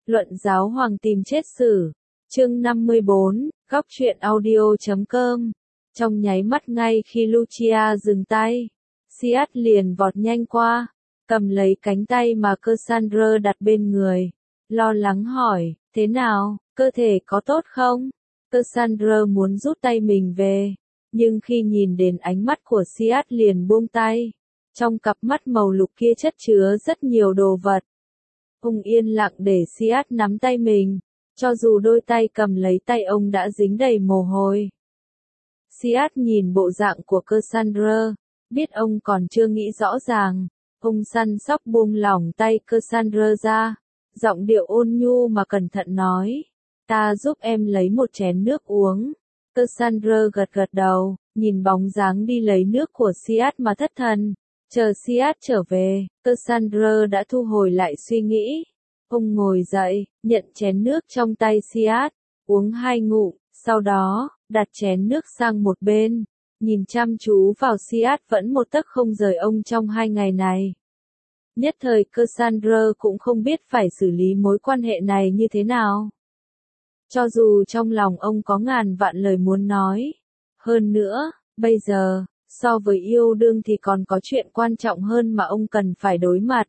Luận giáo hoàng tìm chết xử. Chương 54, góc truyện audio.com. Trong nháy mắt ngay khi Lucia dừng tay, Siat liền vọt nhanh qua, cầm lấy cánh tay mà Cassandra đặt bên người, lo lắng hỏi, thế nào, cơ thể có tốt không? Cassandra muốn rút tay mình về, nhưng khi nhìn đến ánh mắt của Siat liền buông tay. Trong cặp mắt màu lục kia chất chứa rất nhiều đồ vật. Ông yên lặng để Siat nắm tay mình, cho dù đôi tay cầm lấy tay ông đã dính đầy mồ hôi. Siat nhìn bộ dạng của Cassandra, biết ông còn chưa nghĩ rõ ràng. Ông săn sóc buông lỏng tay Cassandra ra, giọng điệu ôn nhu mà cẩn thận nói, ta giúp em lấy một chén nước uống. Cassandra gật gật đầu, nhìn bóng dáng đi lấy nước của Siat mà thất thần. Chờ Siat trở về, Cassandra đã thu hồi lại suy nghĩ. Ông ngồi dậy, nhận chén nước trong tay Siat, uống 2 ngụm, sau đó, đặt chén nước sang một bên, nhìn chăm chú vào Siat vẫn một tấc không rời ông trong 2 ngày này. Nhất thời Cassandra cũng không biết phải xử lý mối quan hệ này như thế nào. Cho dù trong lòng ông có ngàn vạn lời muốn nói. Hơn nữa, bây giờ, so với yêu đương thì còn có chuyện quan trọng hơn mà ông cần phải đối mặt.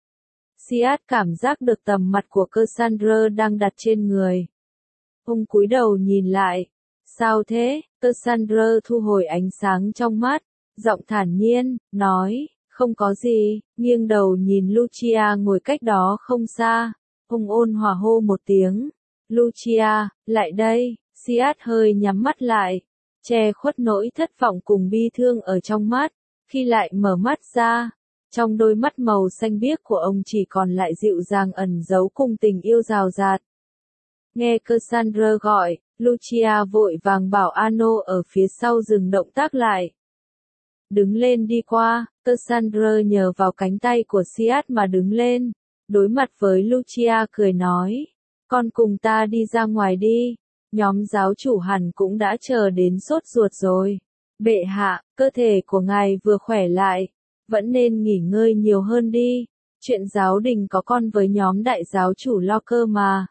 Siat cảm giác được tầm mặt của Cassandra đang đặt trên người. Ông cúi đầu nhìn lại. Sao thế? Cassandra thu hồi ánh sáng trong mắt, giọng thản nhiên, nói, không có gì, nghiêng đầu nhìn Lucia ngồi cách đó không xa. Ông ôn hòa hô một tiếng. Lucia, lại đây. Siat hơi nhắm mắt lại, che khuất nỗi thất vọng cùng bi thương ở trong mắt. Khi lại mở mắt ra, trong đôi mắt màu xanh biếc của ông chỉ còn lại dịu dàng ẩn giấu cùng tình yêu rào rạt. Nghe Cassandra gọi, Lucia vội vàng bảo Ano ở phía sau dừng động tác lại. Đứng lên đi qua, Cassandra nhờ vào cánh tay của Siat mà đứng lên, đối mặt với Lucia cười nói, con cùng ta đi ra ngoài đi, nhóm giáo chủ hẳn cũng đã chờ đến sốt ruột rồi. Bệ hạ, cơ thể của ngài vừa khỏe lại, vẫn nên nghỉ ngơi nhiều hơn đi, chuyện giáo đình có con với nhóm đại giáo chủ lo cơ mà.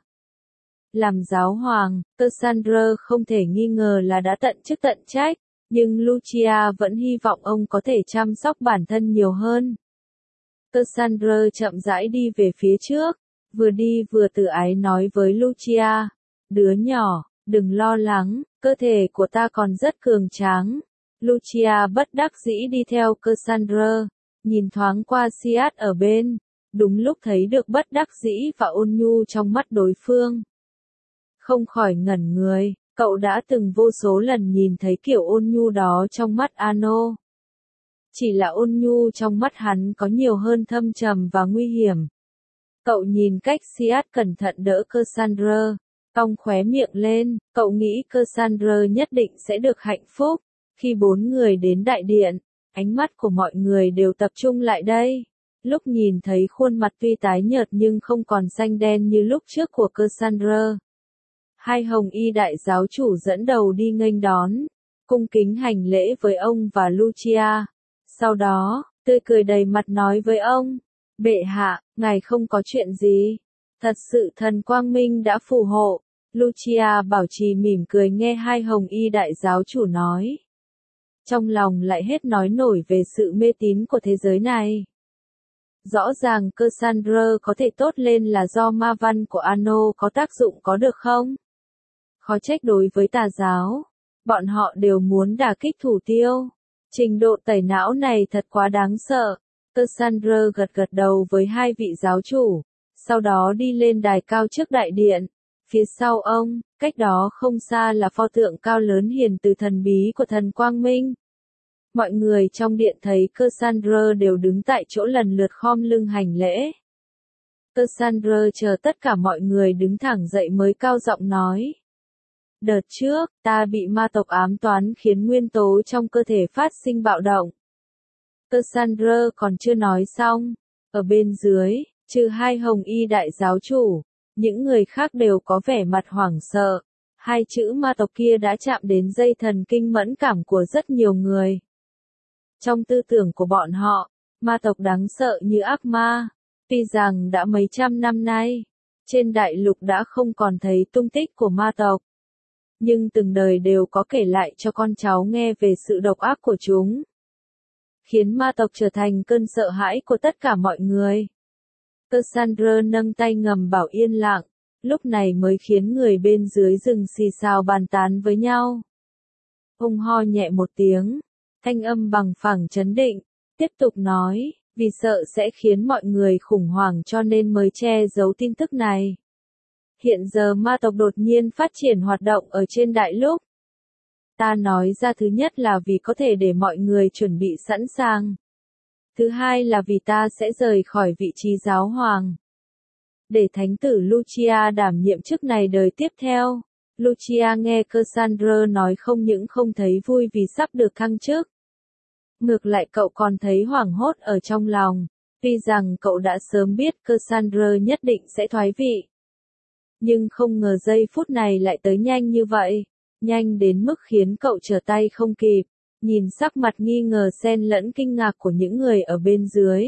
Làm giáo hoàng, Cassandra không thể nghi ngờ là đã tận chức tận trách, nhưng Lucia vẫn hy vọng ông có thể chăm sóc bản thân nhiều hơn. Cassandra chậm rãi đi về phía trước, vừa đi vừa tự ái nói với Lucia, đứa nhỏ, đừng lo lắng, cơ thể của ta còn rất cường tráng. Lucia bất đắc dĩ đi theo Cassandra, nhìn thoáng qua Siat ở bên, đúng lúc thấy được bất đắc dĩ và ôn nhu trong mắt đối phương. Không khỏi ngẩn người, cậu đã từng vô số lần nhìn thấy kiểu ôn nhu đó trong mắt Ano. Chỉ là ôn nhu trong mắt hắn có nhiều hơn thâm trầm và nguy hiểm. Cậu nhìn cách Siat cẩn thận đỡ Cassandra, cong khóe miệng lên, cậu nghĩ Cassandra nhất định sẽ được hạnh phúc. Khi 4 người đến đại điện, ánh mắt của mọi người đều tập trung lại đây. Lúc nhìn thấy khuôn mặt tuy tái nhợt nhưng không còn xanh đen như lúc trước của Cassandra. 2 hồng y đại giáo chủ dẫn đầu đi nghênh đón, cung kính hành lễ với ông và Lucia. Sau đó, tươi cười đầy mặt nói với ông, bệ hạ, ngài không có chuyện gì. Thật sự thần quang minh đã phù hộ. Lucia bảo trì mỉm cười nghe 2 hồng y đại giáo chủ nói. Trong lòng lại hết nói nổi về sự mê tín của thế giới này. Rõ ràng Cassandra có thể tốt lên là do ma văn của Ano có tác dụng có được không? Khó trách đối với tà giáo, bọn họ đều muốn đả kích thủ tiêu. Trình độ tẩy não này thật quá đáng sợ. Cassandra gật gật đầu với 2 vị giáo chủ, sau đó đi lên đài cao trước đại điện. Phía sau ông, cách đó không xa là pho tượng cao lớn hiền từ thần bí của thần Quang Minh. Mọi người trong điện thấy Cassandra đều đứng tại chỗ lần lượt khom lưng hành lễ. Cassandra chờ tất cả mọi người đứng thẳng dậy mới cao giọng nói. Đợt trước, ta bị ma tộc ám toán khiến nguyên tố trong cơ thể phát sinh bạo động. Cassandra còn chưa nói xong. Ở bên dưới, trừ 2 hồng y đại giáo chủ, những người khác đều có vẻ mặt hoảng sợ. 2 chữ ma tộc kia đã chạm đến dây thần kinh mẫn cảm của rất nhiều người. Trong tư tưởng của bọn họ, ma tộc đáng sợ như ác ma. Tuy rằng đã mấy trăm năm nay, trên đại lục đã không còn thấy tung tích của ma tộc. Nhưng từng đời đều có kể lại cho con cháu nghe về sự độc ác của chúng, khiến ma tộc trở thành cơn sợ hãi của tất cả mọi người. Cassandra nâng tay ngầm bảo yên lặng, lúc này mới khiến người bên dưới rừng xì xào bàn tán với nhau. Ông ho nhẹ một tiếng, thanh âm bằng phẳng trấn định, tiếp tục nói, vì sợ sẽ khiến mọi người khủng hoảng cho nên mới che giấu tin tức này. Hiện giờ ma tộc đột nhiên phát triển hoạt động ở trên đại lục. Ta nói ra thứ nhất là vì có thể để mọi người chuẩn bị sẵn sàng. Thứ hai là vì ta sẽ rời khỏi vị trí giáo hoàng, để thánh tử Lucia đảm nhiệm chức này đời tiếp theo. Lucia nghe Cassandra nói không những không thấy vui vì sắp được thăng chức. Ngược lại cậu còn thấy hoảng hốt ở trong lòng, tuy rằng cậu đã sớm biết Cassandra nhất định sẽ thoái vị. Nhưng không ngờ giây phút này lại tới nhanh như vậy, nhanh đến mức khiến cậu trở tay không kịp, nhìn sắc mặt nghi ngờ xen lẫn kinh ngạc của những người ở bên dưới.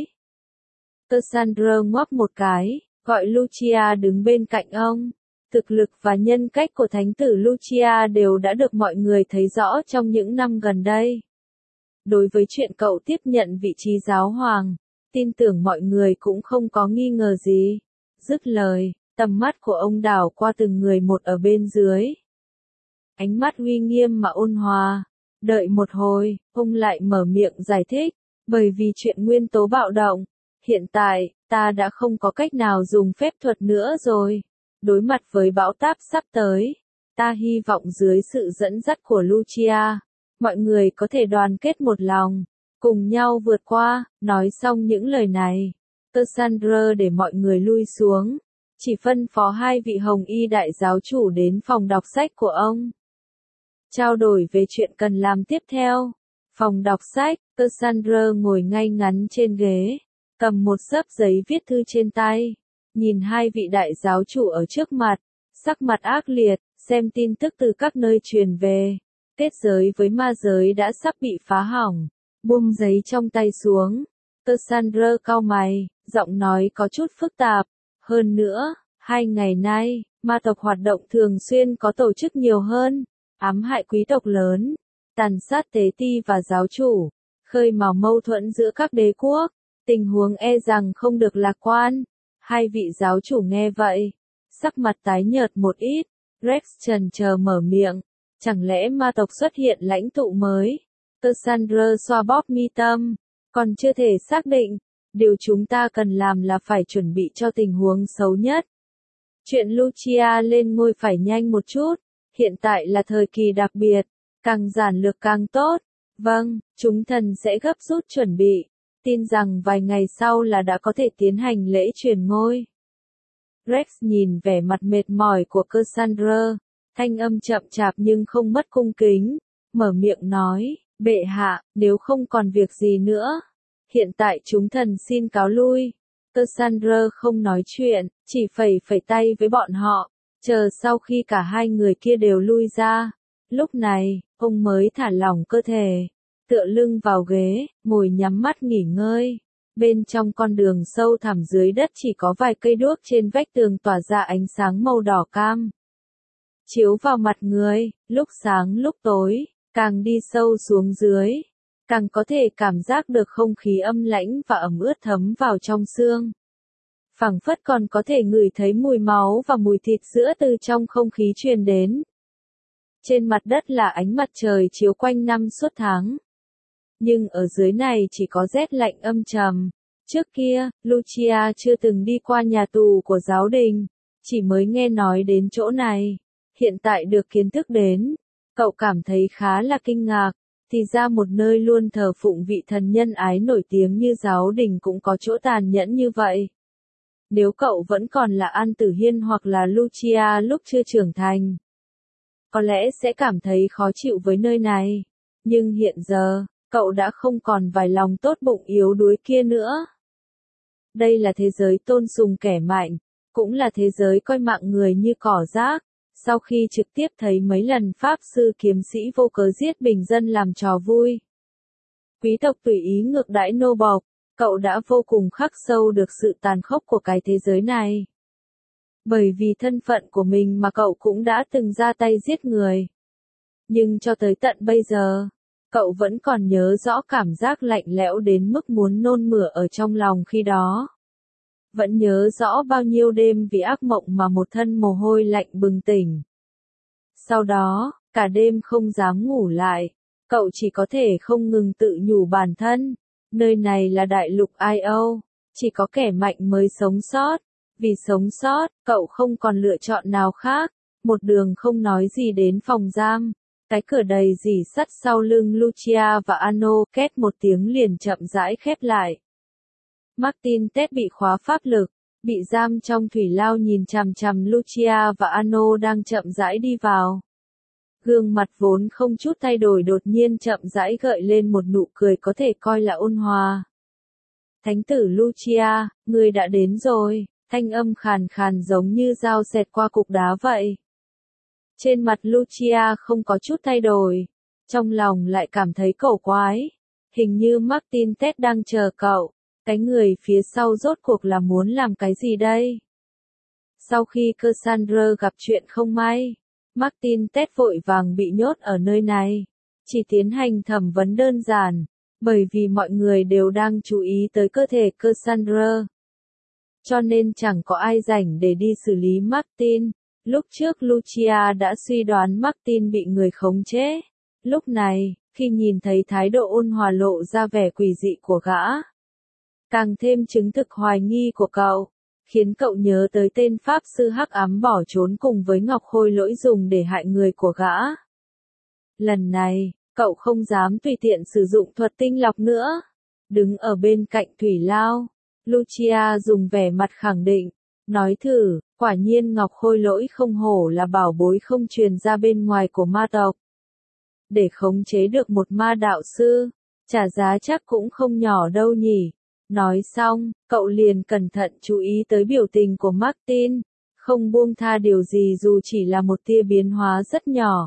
Cassandra ngoắc một cái, gọi Lucia đứng bên cạnh ông. Thực lực và nhân cách của thánh tử Lucia đều đã được mọi người thấy rõ trong những năm gần đây. Đối với chuyện cậu tiếp nhận vị trí giáo hoàng, tin tưởng mọi người cũng không có nghi ngờ gì. Dứt lời, tầm mắt của ông đảo qua từng người một ở bên dưới. Ánh mắt uy nghiêm mà ôn hòa. Đợi một hồi, ông lại mở miệng giải thích, bởi vì chuyện nguyên tố bạo động, hiện tại, ta đã không có cách nào dùng phép thuật nữa rồi. Đối mặt với bão táp sắp tới, ta hy vọng dưới sự dẫn dắt của Lucia, mọi người có thể đoàn kết một lòng, cùng nhau vượt qua. Nói xong những lời này, Cassandra để mọi người lui xuống, chỉ phân phó hai vị hồng y đại giáo chủ đến phòng đọc sách của ông, trao đổi về chuyện cần làm tiếp theo. Phòng đọc sách, Cassandra ngồi ngay ngắn trên ghế, cầm một xấp giấy viết thư trên tay, nhìn hai vị đại giáo chủ ở trước mặt, sắc mặt ác liệt, xem tin tức từ các nơi truyền về. Kết giới với ma giới đã sắp bị phá hỏng, buông giấy trong tay xuống. Cassandra cau mày, giọng nói có chút phức tạp. Hơn nữa, 2 ngày nay, ma tộc hoạt động thường xuyên có tổ chức nhiều hơn, ám hại quý tộc lớn, tàn sát tế ti và giáo chủ, khơi mào mâu thuẫn giữa các đế quốc. Tình huống e rằng không được lạc quan. Hai vị giáo chủ nghe vậy, sắc mặt tái nhợt một ít. Rex chần chờ mở miệng, chẳng lẽ ma tộc xuất hiện lãnh tụ mới? Cassandra xoa bóp mi tâm, còn chưa thể xác định. Điều chúng ta cần làm là phải chuẩn bị cho tình huống xấu nhất. Chuyện Lucia lên ngôi phải nhanh một chút, hiện tại là thời kỳ đặc biệt, càng giản lược càng tốt. Vâng, chúng thần sẽ gấp rút chuẩn bị, tin rằng vài ngày sau là đã có thể tiến hành lễ truyền ngôi. Rex nhìn vẻ mặt mệt mỏi của Cassandra, thanh âm chậm chạp nhưng không mất cung kính, mở miệng nói, bệ hạ, nếu không còn việc gì nữa, hiện tại chúng thần xin cáo lui. Cassandra không nói chuyện, chỉ phẩy phẩy tay với bọn họ, chờ sau khi cả hai người kia đều lui ra. Lúc này, ông mới thả lỏng cơ thể, tựa lưng vào ghế, ngồi nhắm mắt nghỉ ngơi. Bên trong con đường sâu thẳm dưới đất chỉ có vài cây đuốc trên vách tường tỏa ra ánh sáng màu đỏ cam, chiếu vào mặt người, lúc sáng lúc tối, càng đi sâu xuống dưới, càng có thể cảm giác được không khí âm lãnh và ẩm ướt thấm vào trong xương. Phảng phất còn có thể ngửi thấy mùi máu và mùi thịt sữa từ trong không khí truyền đến. Trên mặt đất là ánh mặt trời chiếu quanh năm suốt tháng. Nhưng ở dưới này chỉ có rét lạnh âm trầm. Trước kia, Lucia chưa từng đi qua nhà tù của giáo đình, chỉ mới nghe nói đến chỗ này. Hiện tại được kiến thức đến, cậu cảm thấy khá là kinh ngạc. Thì ra một nơi luôn thờ phụng vị thần nhân ái nổi tiếng như giáo đình cũng có chỗ tàn nhẫn như vậy. Nếu cậu vẫn còn là An Tử Hiên hoặc là Lucia lúc chưa trưởng thành, có lẽ sẽ cảm thấy khó chịu với nơi này. Nhưng hiện giờ, cậu đã không còn vài lòng tốt bụng yếu đuối kia nữa. Đây là thế giới tôn sùng kẻ mạnh, cũng là thế giới coi mạng người như cỏ rác. Sau khi trực tiếp thấy mấy lần pháp sư kiếm sĩ vô cớ giết bình dân làm trò vui, quý tộc tùy ý ngược đãi nô bộc, cậu đã vô cùng khắc sâu được sự tàn khốc của cái thế giới này. Bởi vì thân phận của mình mà cậu cũng đã từng ra tay giết người. Nhưng cho tới tận bây giờ, cậu vẫn còn nhớ rõ cảm giác lạnh lẽo đến mức muốn nôn mửa ở trong lòng khi đó. Vẫn nhớ rõ bao nhiêu đêm vì ác mộng mà một thân mồ hôi lạnh bừng tỉnh. Sau đó, cả đêm không dám ngủ lại, cậu chỉ có thể không ngừng tự nhủ bản thân, nơi này là đại lục Io, chỉ có kẻ mạnh mới sống sót. Vì sống sót, cậu không còn lựa chọn nào khác, một đường không nói gì đến phòng giam. Cái cửa đầy rỉ sắt sau lưng Lucia và Ano két một tiếng liền chậm rãi khép lại. Martin Ted bị khóa pháp lực, bị giam trong thủy lao nhìn chằm chằm Lucia và Ano đang chậm rãi đi vào. Gương mặt vốn không chút thay đổi đột nhiên chậm rãi gợi lên một nụ cười có thể coi là ôn hòa. Thánh tử Lucia, ngươi đã đến rồi, thanh âm khàn khàn giống như dao xẹt qua cục đá vậy. Trên mặt Lucia không có chút thay đổi, trong lòng lại cảm thấy cổ quái. Hình như Martin Ted đang chờ cậu, cái người phía sau rốt cuộc là muốn làm cái gì đây? Sau khi Cassandra gặp chuyện không may, Martin Ted vội vàng bị nhốt ở nơi này, chỉ tiến hành thẩm vấn đơn giản, bởi vì mọi người đều đang chú ý tới cơ thể Cassandra. Cho nên chẳng có ai rảnh để đi xử lý Martin. Lúc trước Lucia đã suy đoán Martin bị người khống chế. Lúc này, khi nhìn thấy thái độ ôn hòa lộ ra vẻ quỷ dị của gã, càng thêm chứng thực hoài nghi của cậu, khiến cậu nhớ tới tên Pháp sư hắc ám bỏ trốn cùng với Ngọc Khôi Lỗi dùng để hại người của gã. Lần này, cậu không dám tùy tiện sử dụng thuật tinh lọc nữa. Đứng ở bên cạnh thủy lao, Lucia dùng vẻ mặt khẳng định, nói thử, quả nhiên Ngọc Khôi Lỗi không hổ là bảo bối không truyền ra bên ngoài của ma tộc. Để khống chế được một ma đạo sư, trả giá chắc cũng không nhỏ đâu nhỉ. Nói xong, cậu liền cẩn thận chú ý tới biểu tình của Martin, không buông tha điều gì dù chỉ là một tia biến hóa rất nhỏ.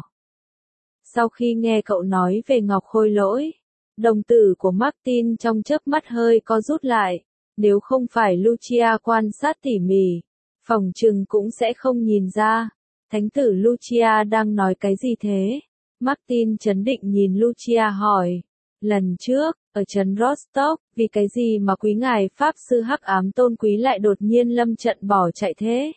Sau khi nghe cậu nói về Ngọc Khôi Lỗi, đồng tử của Martin trong chớp mắt hơi co rút lại. Nếu không phải Lucia quan sát tỉ mỉ, phỏng chừng cũng sẽ không nhìn ra. Thánh tử Lucia đang nói cái gì thế? Martin chấn định nhìn Lucia hỏi. Lần trước, ở trấn Rostov, vì cái gì mà quý ngài Pháp sư hắc ám tôn quý lại đột nhiên lâm trận bỏ chạy thế?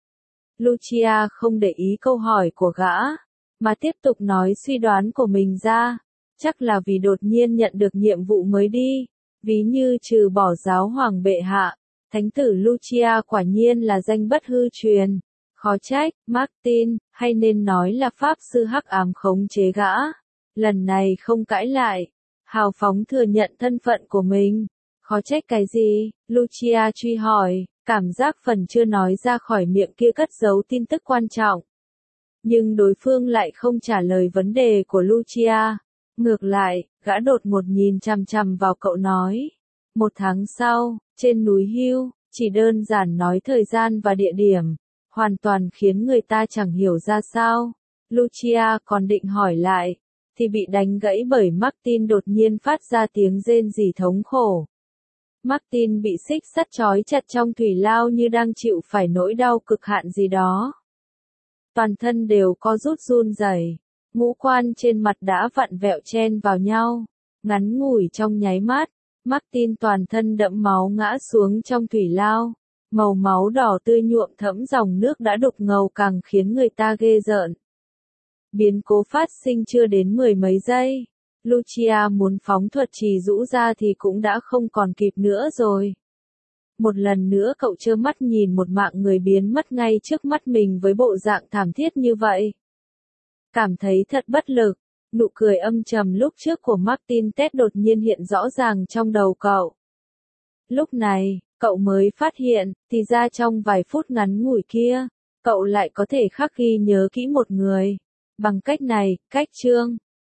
Lucia không để ý câu hỏi của gã, mà tiếp tục nói suy đoán của mình ra. Chắc là vì đột nhiên nhận được nhiệm vụ mới đi. Ví như trừ bỏ giáo hoàng bệ hạ, thánh tử Lucia quả nhiên là danh bất hư truyền. Khó trách, Martin, hay nên nói là Pháp sư hắc ám khống chế gã. Lần này không cãi lại, hào phóng thừa nhận thân phận của mình. Khó trách cái gì? Lucia truy hỏi, cảm giác phần chưa nói ra khỏi miệng kia cất giấu tin tức quan trọng. Nhưng đối phương lại không trả lời vấn đề của Lucia. Ngược lại, gã đột ngột nhìn chằm chằm vào cậu nói. 1 tháng sau, trên núi Hưu, chỉ đơn giản nói thời gian và địa điểm, hoàn toàn khiến người ta chẳng hiểu ra sao. Lucia còn định hỏi lại, thì bị đánh gãy bởi Martin đột nhiên phát ra tiếng rên rỉ thống khổ. Martin bị xích sắt trói chặt trong thủy lao như đang chịu phải nỗi đau cực hạn gì đó. Toàn thân đều co rút run rẩy. Ngũ quan trên mặt đã vặn vẹo chen vào nhau, ngắn ngủi trong nháy mắt, Martin toàn thân đẫm máu ngã xuống trong thủy lao, màu máu đỏ tươi nhuộm thẫm dòng nước đã đục ngầu càng khiến người ta ghê rợn. Biến cố phát sinh chưa đến 10 mấy giây, Lucia muốn phóng thuật trì rũ ra thì cũng đã không còn kịp nữa rồi. Một lần nữa cậu trơ mắt nhìn một mạng người biến mất ngay trước mắt mình với bộ dạng thảm thiết như vậy. Cảm thấy thật bất lực, nụ cười âm trầm lúc trước của Martin Ted đột nhiên hiện rõ ràng trong đầu cậu. Lúc này, cậu mới phát hiện, thì ra trong vài phút ngắn ngủi kia, cậu lại có thể khắc ghi nhớ kỹ một người. Bằng cách này, cách chương,